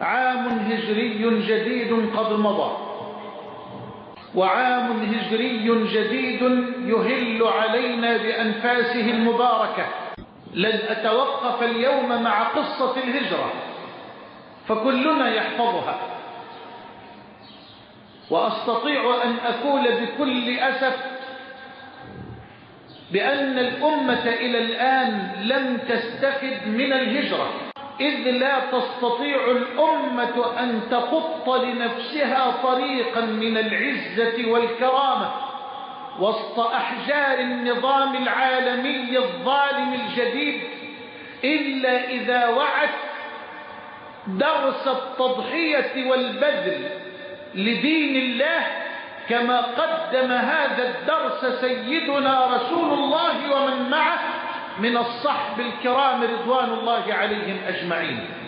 عام هجري جديد قد مضى، وعام هجري جديد يهل علينا بأنفاسه المباركة. لن أتوقف اليوم مع قصة الهجرة فكلنا يحفظها، وأستطيع أن أقول بكل أسف بأن الأمة إلى الآن لم تستفد من الهجرة، إذ لا تستطيع الأمة أن تخط لنفسها طريقا من العزة والكرامة وسط أحجار النظام العالمي الظالم الجديد إلا إذا وعت درس التضحية والبذل لدين الله كما قدم هذا الدرس سيدنا رسول الله ومن معه من الصحب الكرام رضوان الله عليهم أجمعين.